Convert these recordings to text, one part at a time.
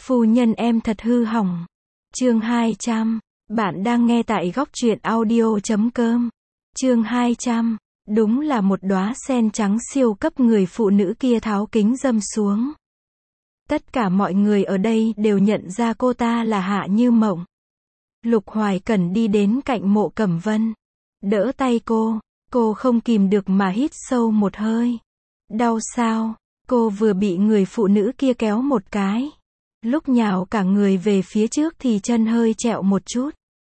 Phu nhân em thật hư hỏng. Chương 200. Bạn đang nghe tại góc truyện audio.com. Chương 200. Đúng là một đóa sen trắng siêu cấp, người phụ nữ kia tháo kính râm xuống. Tất cả mọi người ở đây đều nhận ra cô ta là Hạ Như Mộng. Lục Hoài Cẩn đi đến cạnh Mộ Cẩm Vân, đỡ tay cô không kìm được mà hít sâu một hơi. Đau sao? Cô vừa bị người phụ nữ kia kéo một cái. Lúc nhào cả người về phía trước thì chân hơi trẹo một chút.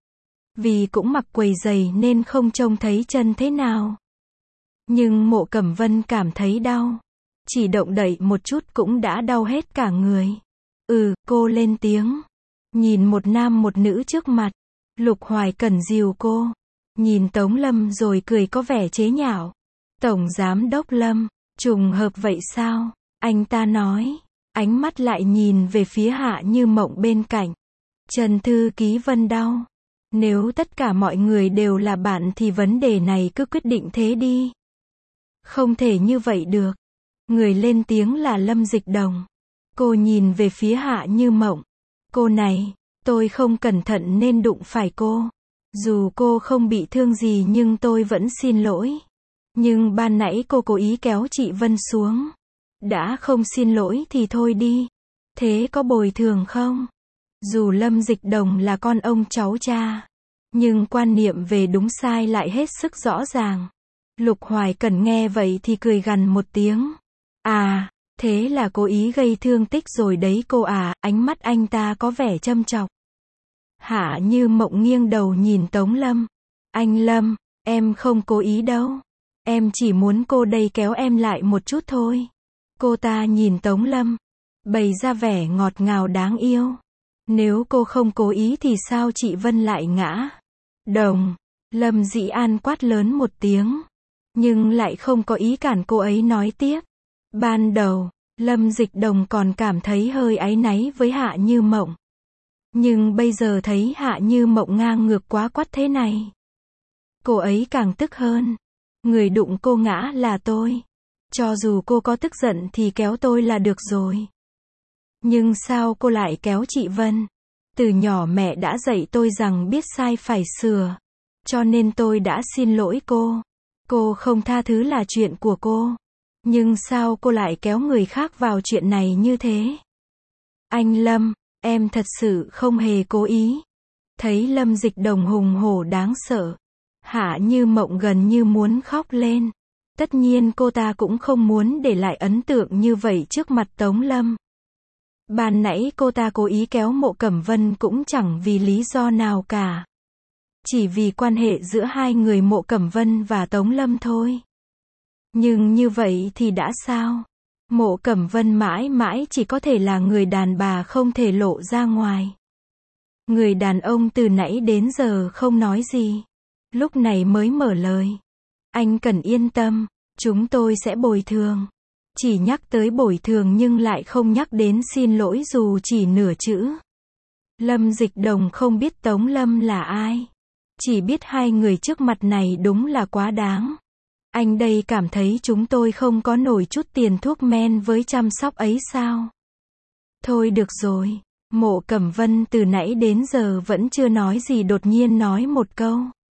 Vì cũng mặc quầy giày nên không trông thấy chân thế nào. Nhưng Mộ Cẩm Vân cảm thấy đau. Chỉ động đậy một chút cũng đã đau hết cả người. Cô lên tiếng. Nhìn một nam một nữ trước mặt. Lục Hoài Cẩn dìu cô. Nhìn Tống Lâm rồi cười có vẻ chế nhạo. Tổng Giám đốc Lâm, trùng hợp vậy sao? Anh ta nói. Ánh mắt lại nhìn về phía Hạ Như Mộng bên cạnh. Trần thư ký Vân đau. Nếu tất cả mọi người đều là bạn thì vấn đề này cứ quyết định thế đi. Không thể như vậy được. Người lên tiếng là Lâm Dịch Đồng. Cô nhìn về phía Hạ Như Mộng. Cô này, tôi không cẩn thận nên đụng phải cô. Dù cô không bị thương gì nhưng tôi vẫn xin lỗi. Nhưng ban nãy cô cố ý kéo chị Vân xuống. Đã không xin lỗi thì thôi đi. Thế có bồi thường không? Dù Lâm Dịch Đồng là con ông cháu cha, nhưng quan niệm về đúng sai lại hết sức rõ ràng. Lục Hoài Cẩn nghe vậy thì cười gằn một tiếng. À, thế là cố ý gây thương tích rồi đấy cô à? Ánh mắt anh ta có vẻ châm chọc. Hạ Như Mộng nghiêng đầu nhìn Tống Lâm. Anh Lâm, em không cố ý đâu. Em chỉ muốn cô đây kéo em lại một chút thôi. Cô ta nhìn Tống Lâm, bày ra vẻ ngọt ngào đáng yêu. Nếu cô không cố ý thì sao chị Vân lại ngã? Đồng, Lâm Dĩ An quát lớn một tiếng. Nhưng lại không có ý cản cô ấy nói tiếp. Ban đầu, Lâm Dịch Đồng còn cảm thấy hơi áy náy với Hạ Như Mộng. Nhưng bây giờ thấy Hạ Như Mộng ngang ngược quá quắt thế này, cô ấy càng tức hơn. Người đụng cô ngã là tôi. Cho dù cô có tức giận thì kéo tôi là được rồi. Nhưng sao cô lại kéo chị Vân? Từ nhỏ mẹ đã dạy tôi rằng biết sai phải sửa. Cho nên tôi đã xin lỗi cô. Cô không tha thứ là chuyện của cô. Nhưng sao cô lại kéo người khác vào chuyện này như thế? Anh Lâm, em thật sự không hề cố ý. Thấy Lâm Dịch Đồng hùng hổ đáng sợ, Hạ Như Mộng gần như muốn khóc lên. Tất nhiên cô ta cũng không muốn để lại ấn tượng như vậy trước mặt Tống Lâm. Ban nãy cô ta cố ý kéo Mộ Cẩm Vân cũng chẳng vì lý do nào cả. Chỉ vì quan hệ giữa hai người Mộ Cẩm Vân và Tống Lâm thôi. Nhưng như vậy thì đã sao? Mộ Cẩm Vân mãi mãi chỉ có thể là người đàn bà không thể lộ ra ngoài. Người đàn ông từ nãy đến giờ không nói gì. Lúc này mới mở lời. Anh cần yên tâm, chúng tôi sẽ bồi thường. Chỉ nhắc tới bồi thường nhưng lại không nhắc đến xin lỗi dù chỉ nửa chữ. Lâm Dịch Đồng không biết Tống Lâm là ai. Chỉ biết hai người trước mặt này đúng là quá đáng. Anh đây cảm thấy chúng tôi không có nổi chút tiền thuốc men với chăm sóc ấy sao? Thôi được rồi. Mộ Cẩm Vân từ nãy đến giờ vẫn chưa nói gì đột nhiên nói một câu.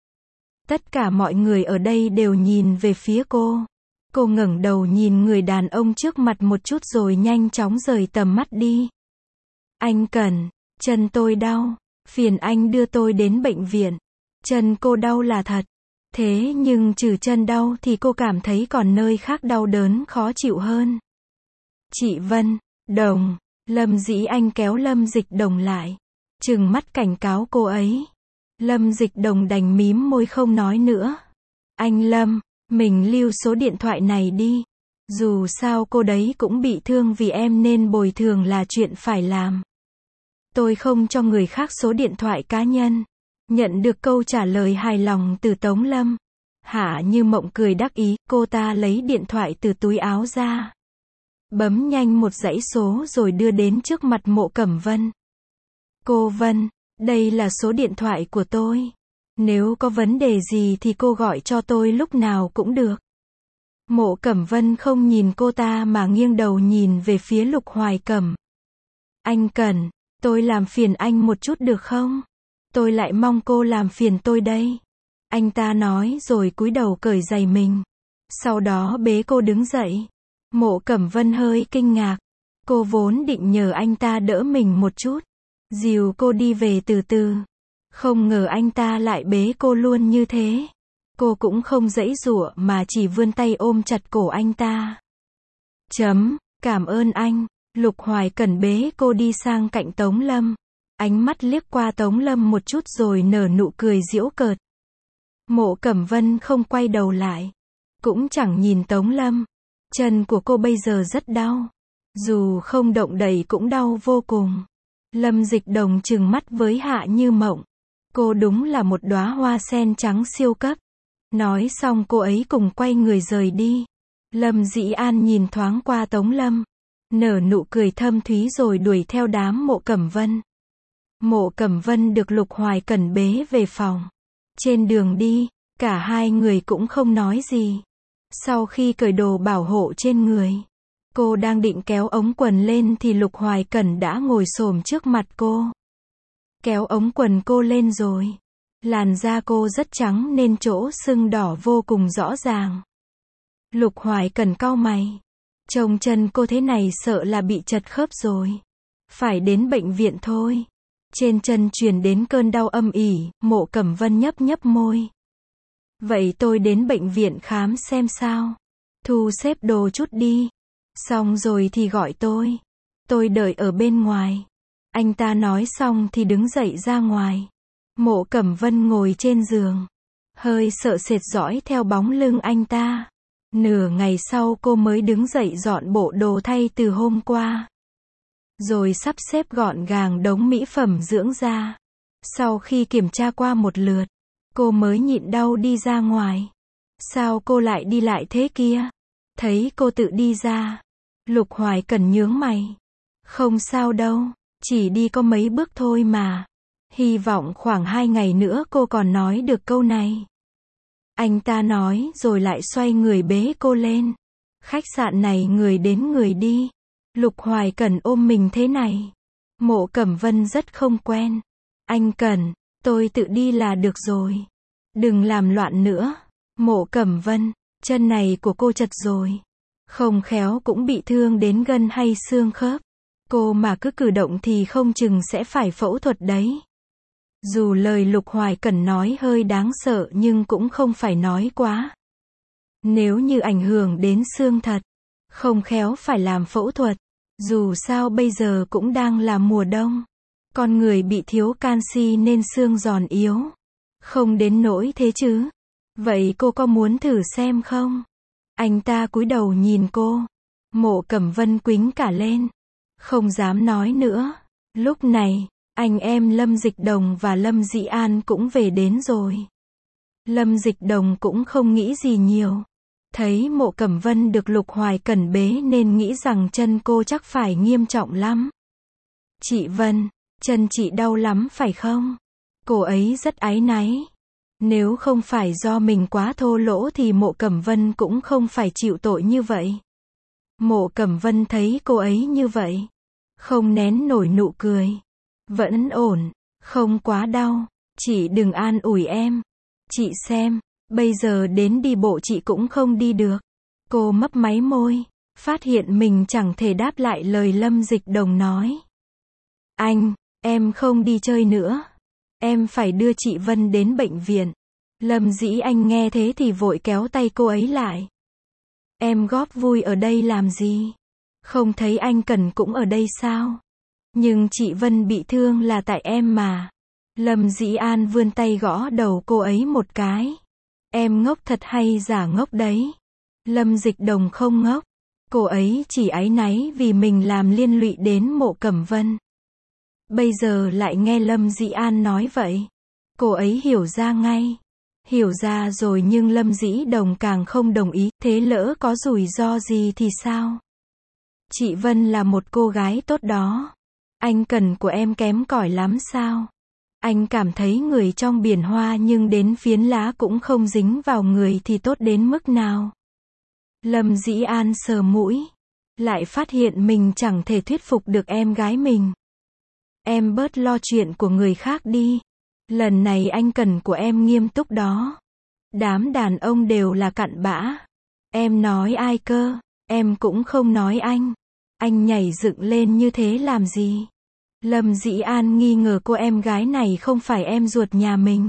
Tất cả mọi người ở đây đều nhìn về phía cô. Cô ngẩng đầu nhìn người đàn ông trước mặt một chút rồi nhanh chóng rời tầm mắt đi. Anh Cẩn, chân tôi đau. Phiền anh đưa tôi đến bệnh viện. Chân cô đau là thật. Thế nhưng trừ chân đau thì cô cảm thấy còn nơi khác đau đớn khó chịu hơn. Chị Vân, Đồng, Lâm Dĩ Anh kéo Lâm Dịch Đồng lại. Trừng mắt cảnh cáo cô ấy. Lâm Dịch Đồng đành mím môi không nói nữa. Anh Lâm, mình lưu số điện thoại này đi. Dù sao cô đấy cũng bị thương vì em nên bồi thường là chuyện phải làm. Tôi không cho người khác số điện thoại cá nhân. Nhận được câu trả lời hài lòng từ Tống Lâm, Hạ Như Mộng cười đắc ý, cô ta lấy điện thoại từ túi áo ra. Bấm nhanh một dãy số rồi đưa đến trước mặt Mộ Cẩm Vân. Cô Vân, đây là số điện thoại của tôi. Nếu có vấn đề gì thì cô gọi cho tôi lúc nào cũng được. Mộ Cẩm Vân không nhìn cô ta mà nghiêng đầu nhìn về phía Lục Hoài Cẩm. Anh Cẩn, tôi làm phiền anh một chút được không? Tôi lại mong cô làm phiền tôi đây. Anh ta nói rồi cúi đầu cởi giày mình. Sau đó bế cô đứng dậy. Mộ Cẩm Vân hơi kinh ngạc. Cô vốn định nhờ anh ta đỡ mình một chút, dìu cô đi về từ từ. Không ngờ anh ta lại bế cô luôn như thế. Cô cũng không giãy giụa mà chỉ vươn tay ôm chặt cổ anh ta. Cảm ơn anh. Lục Hoài Cẩn bế cô đi sang cạnh Tống Lâm. Ánh mắt liếc qua Tống Lâm một chút rồi nở nụ cười giễu cợt. Mộ Cẩm Vân không quay đầu lại, cũng chẳng nhìn Tống Lâm. Chân của cô bây giờ rất đau. Dù không động đậy cũng đau vô cùng. Lâm Dịch Đồng trừng mắt với Hạ Như Mộng. Cô đúng là một đóa hoa sen trắng siêu cấp. Nói xong cô ấy cùng quay người rời đi. Lâm Dĩ An nhìn thoáng qua Tống Lâm, nở nụ cười thâm thúy rồi đuổi theo đám Mộ Cẩm Vân. Mộ Cẩm Vân được Lục Hoài Cẩn bế về phòng. Trên đường đi, cả hai người cũng không nói gì. Sau khi cởi đồ bảo hộ trên người, cô đang định kéo ống quần lên thì Lục Hoài Cẩn đã ngồi xổm trước mặt cô. Kéo ống quần cô lên rồi. Làn da cô rất trắng nên chỗ sưng đỏ vô cùng rõ ràng. Lục Hoài Cẩn cau mày. Trông chân cô thế này sợ là bị trật khớp rồi. Phải đến bệnh viện thôi. Trên chân truyền đến cơn đau âm ỉ, Mộ Cẩm Vân nhấp nhấp môi. Vậy tôi đến bệnh viện khám xem sao. Thu xếp đồ chút đi. Xong rồi thì gọi tôi. Tôi đợi ở bên ngoài. Anh ta nói xong thì đứng dậy ra ngoài. Mộ Cẩm Vân ngồi trên giường, hơi sợ sệt dõi theo bóng lưng anh ta. Nửa ngày sau cô mới đứng dậy dọn bộ đồ thay từ hôm qua. Rồi sắp xếp gọn gàng đống mỹ phẩm dưỡng da. Sau khi kiểm tra qua một lượt, cô mới nhịn đau đi ra ngoài. Sao cô lại đi lại thế kia? Thấy cô tự đi ra, Lục Hoài Cẩn nhướng mày. Không sao đâu, chỉ đi có mấy bước thôi mà. Hy vọng khoảng 2 ngày nữa cô còn nói được câu này. Anh ta nói rồi lại xoay người bế cô lên. Khách sạn này người đến người đi. Lục Hoài Cẩn ôm mình thế này. Mộ Cẩm Vân rất không quen. Anh Cẩn, tôi tự đi là được rồi. Đừng làm loạn nữa. Mộ Cẩm Vân, chân này của cô chật rồi. Không khéo cũng bị thương đến gân hay xương khớp. Cô mà cứ cử động thì không chừng sẽ phải phẫu thuật đấy. Dù lời Lục Hoài Cẩn nói hơi đáng sợ nhưng cũng không phải nói quá. Nếu như ảnh hưởng đến xương thật, không khéo phải làm phẫu thuật. Dù sao bây giờ cũng đang là mùa đông. Con người bị thiếu canxi nên xương giòn yếu. Không đến nỗi thế chứ. Vậy cô có muốn thử xem không? Anh ta cúi đầu nhìn cô. Mộ Cẩm Vân quĩnh cả lên. Không dám nói nữa. Lúc này, anh em Lâm Dịch Đồng và Lâm Dĩ An cũng về đến rồi. Lâm Dịch Đồng cũng không nghĩ gì nhiều. Thấy Mộ Cẩm Vân được Lục Hoài Cẩn bế nên nghĩ rằng chân cô chắc phải nghiêm trọng lắm. Chị Vân, chân chị đau lắm phải không? Cô ấy rất áy náy. Nếu không phải do mình quá thô lỗ thì Mộ Cẩm Vân cũng không phải chịu tội như vậy. Mộ Cẩm Vân thấy cô ấy như vậy, không nén nổi nụ cười. Vẫn ổn, không quá đau, chị đừng an ủi em. Chị xem, bây giờ đến đi bộ chị cũng không đi được. Cô mấp máy môi, phát hiện mình chẳng thể đáp lại lời Lâm Dịch Đồng nói. Anh, em không đi chơi nữa. Em phải đưa chị Vân đến bệnh viện. Lâm Dĩ Anh nghe thế thì vội kéo tay cô ấy lại. Em góp vui ở đây làm gì? Không thấy anh Cẩn cũng ở đây sao? Nhưng chị Vân bị thương là tại em mà. Lâm Dĩ An vươn tay gõ đầu cô ấy một cái. Em ngốc thật hay giả ngốc đấy? Lâm Dịch Đồng không ngốc. Cô ấy chỉ áy náy vì mình làm liên lụy đến Mộ Cẩm Vân. Bây giờ lại nghe Lâm Dĩ An nói vậy. Cô ấy hiểu ra ngay. Hiểu ra rồi nhưng Lâm Dĩ Đồng càng không đồng ý. Thế lỡ có rủi ro gì thì sao? Chị Vân là một cô gái tốt đó. Anh Cẩn của em kém cỏi lắm sao? Anh cảm thấy người trong biển hoa nhưng đến phiến lá cũng không dính vào người thì tốt đến mức nào? Lâm Dĩ An sờ mũi. lại phát hiện mình chẳng thể thuyết phục được em gái mình. Em bớt lo chuyện của người khác đi. Lần này anh cần của em nghiêm túc đó. Đám đàn ông đều là cặn bã. Em nói ai cơ? Em cũng không nói anh. Anh nhảy dựng lên như thế làm gì? Lâm Dĩ An nghi ngờ cô em gái này không phải em ruột nhà mình.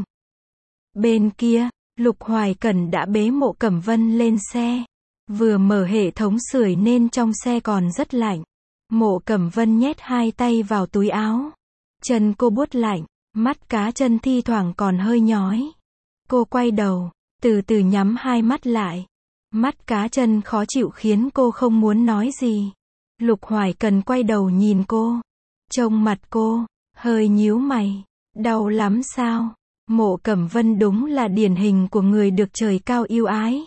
Bên kia, Lục Hoài Cẩn đã bế Mộ Cẩm Vân lên xe. Vừa mở hệ thống sưởi nên trong xe còn rất lạnh. Mộ Cẩm Vân nhét hai tay vào túi áo. Chân cô buốt lạnh, mắt cá chân thi thoảng còn hơi nhói. Cô quay đầu, từ từ nhắm hai mắt lại. Mắt cá chân khó chịu khiến cô không muốn nói gì. Lục Hoài Cần quay đầu nhìn cô. Trông mặt cô, hơi nhíu mày. Đau lắm sao? Mộ Cẩm Vân đúng là điển hình của người được trời cao yêu ái.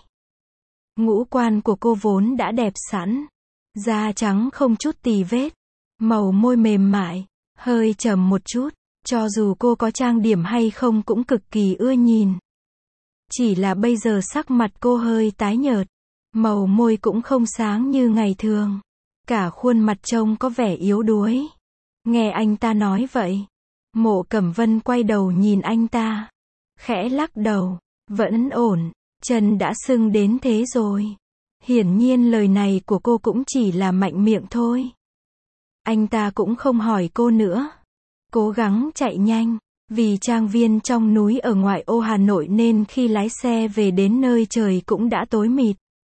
Ngũ quan của cô vốn đã đẹp sẵn. Da trắng không chút tì vết. Màu môi mềm mại, hơi trầm một chút. Cho dù cô có trang điểm hay không cũng cực kỳ ưa nhìn. Chỉ là bây giờ sắc mặt cô hơi tái nhợt. Màu môi cũng không sáng như ngày thường. Cả khuôn mặt trông có vẻ yếu đuối. Nghe anh ta nói vậy, Mộ Cẩm Vân quay đầu nhìn anh ta. Khẽ lắc đầu, vẫn ổn, chân đã sưng đến thế rồi. Hiển nhiên lời này của cô cũng chỉ là mạnh miệng thôi. Anh ta cũng không hỏi cô nữa. Cố gắng chạy nhanh, vì trang viên trong núi ở ngoại ô Hà Nội nên khi lái xe về đến nơi trời cũng đã tối mịt.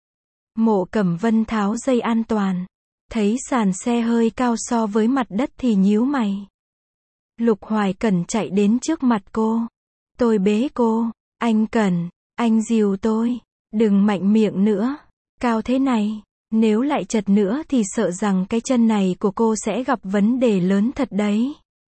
Mộ Cẩm Vân tháo dây an toàn. Thấy sàn xe hơi cao so với mặt đất thì nhíu mày. Lục Hoài Cẩn chạy đến trước mặt cô. Tôi bế cô. Anh Cẩn, anh dìu tôi. Đừng mạnh miệng nữa. Cao thế này, nếu lại chật nữa thì sợ rằng cái chân này của cô sẽ gặp vấn đề lớn thật đấy.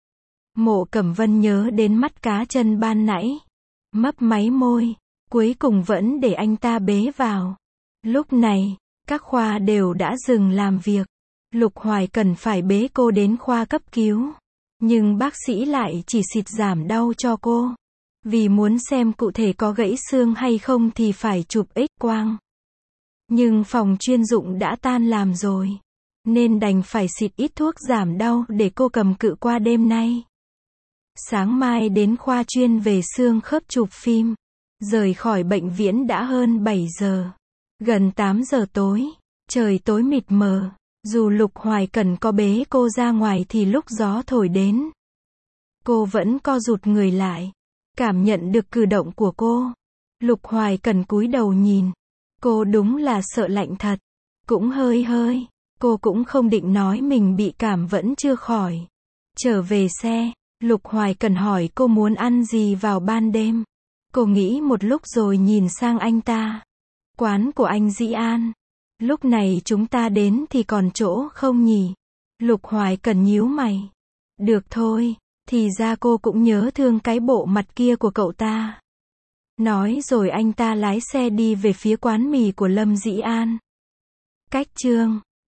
Mộ Cẩm Vân nhớ đến mắt cá chân ban nãy. Mấp máy môi. Cuối cùng vẫn để anh ta bế vào. Lúc này, các khoa đều đã dừng làm việc. Lục Hoài Cần phải bế cô đến khoa cấp cứu. Nhưng bác sĩ lại chỉ xịt giảm đau cho cô. Vì muốn xem cụ thể có gãy xương hay không thì phải chụp X-quang. Nhưng phòng chuyên dụng đã tan làm rồi. Nên đành phải xịt ít thuốc giảm đau để cô cầm cự qua đêm nay. Sáng mai đến khoa chuyên về xương khớp chụp phim. Rời khỏi bệnh viện đã hơn 7 giờ. Gần 8 giờ tối. Trời tối mịt mờ. Dù Lục Hoài Cẩn có bế cô ra ngoài thì lúc gió thổi đến, cô vẫn co rụt người lại. Cảm nhận được cử động của cô. Lục Hoài Cẩn cúi đầu nhìn. Cô đúng là sợ lạnh thật. Cũng hơi. Cô cũng không định nói mình bị cảm vẫn chưa khỏi. Trở về xe, Lục Hoài Cẩn hỏi cô muốn ăn gì vào ban đêm. Cô nghĩ một lúc rồi nhìn sang anh ta. Quán của anh Dĩ An. Lúc này chúng ta đến thì còn chỗ không nhỉ? Lục Hoài Cẩn nhíu mày. Được thôi, thì ra cô cũng nhớ thương cái bộ mặt kia của cậu ta. Nói rồi anh ta lái xe đi về phía quán mì của Lâm Dĩ An. Cách chương